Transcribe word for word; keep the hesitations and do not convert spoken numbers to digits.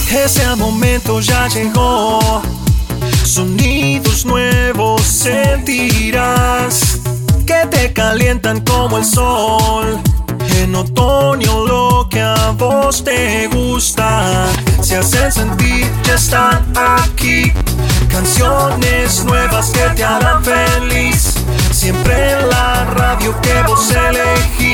Ese momento ya llegó. Sonidos nuevos sentirás que te calientan como el sol. En otoño lo que a vos te gusta se hacen sentir, ya están aquí. Canciones nuevas que te harán feliz. Siempre en la radio que vos elegís.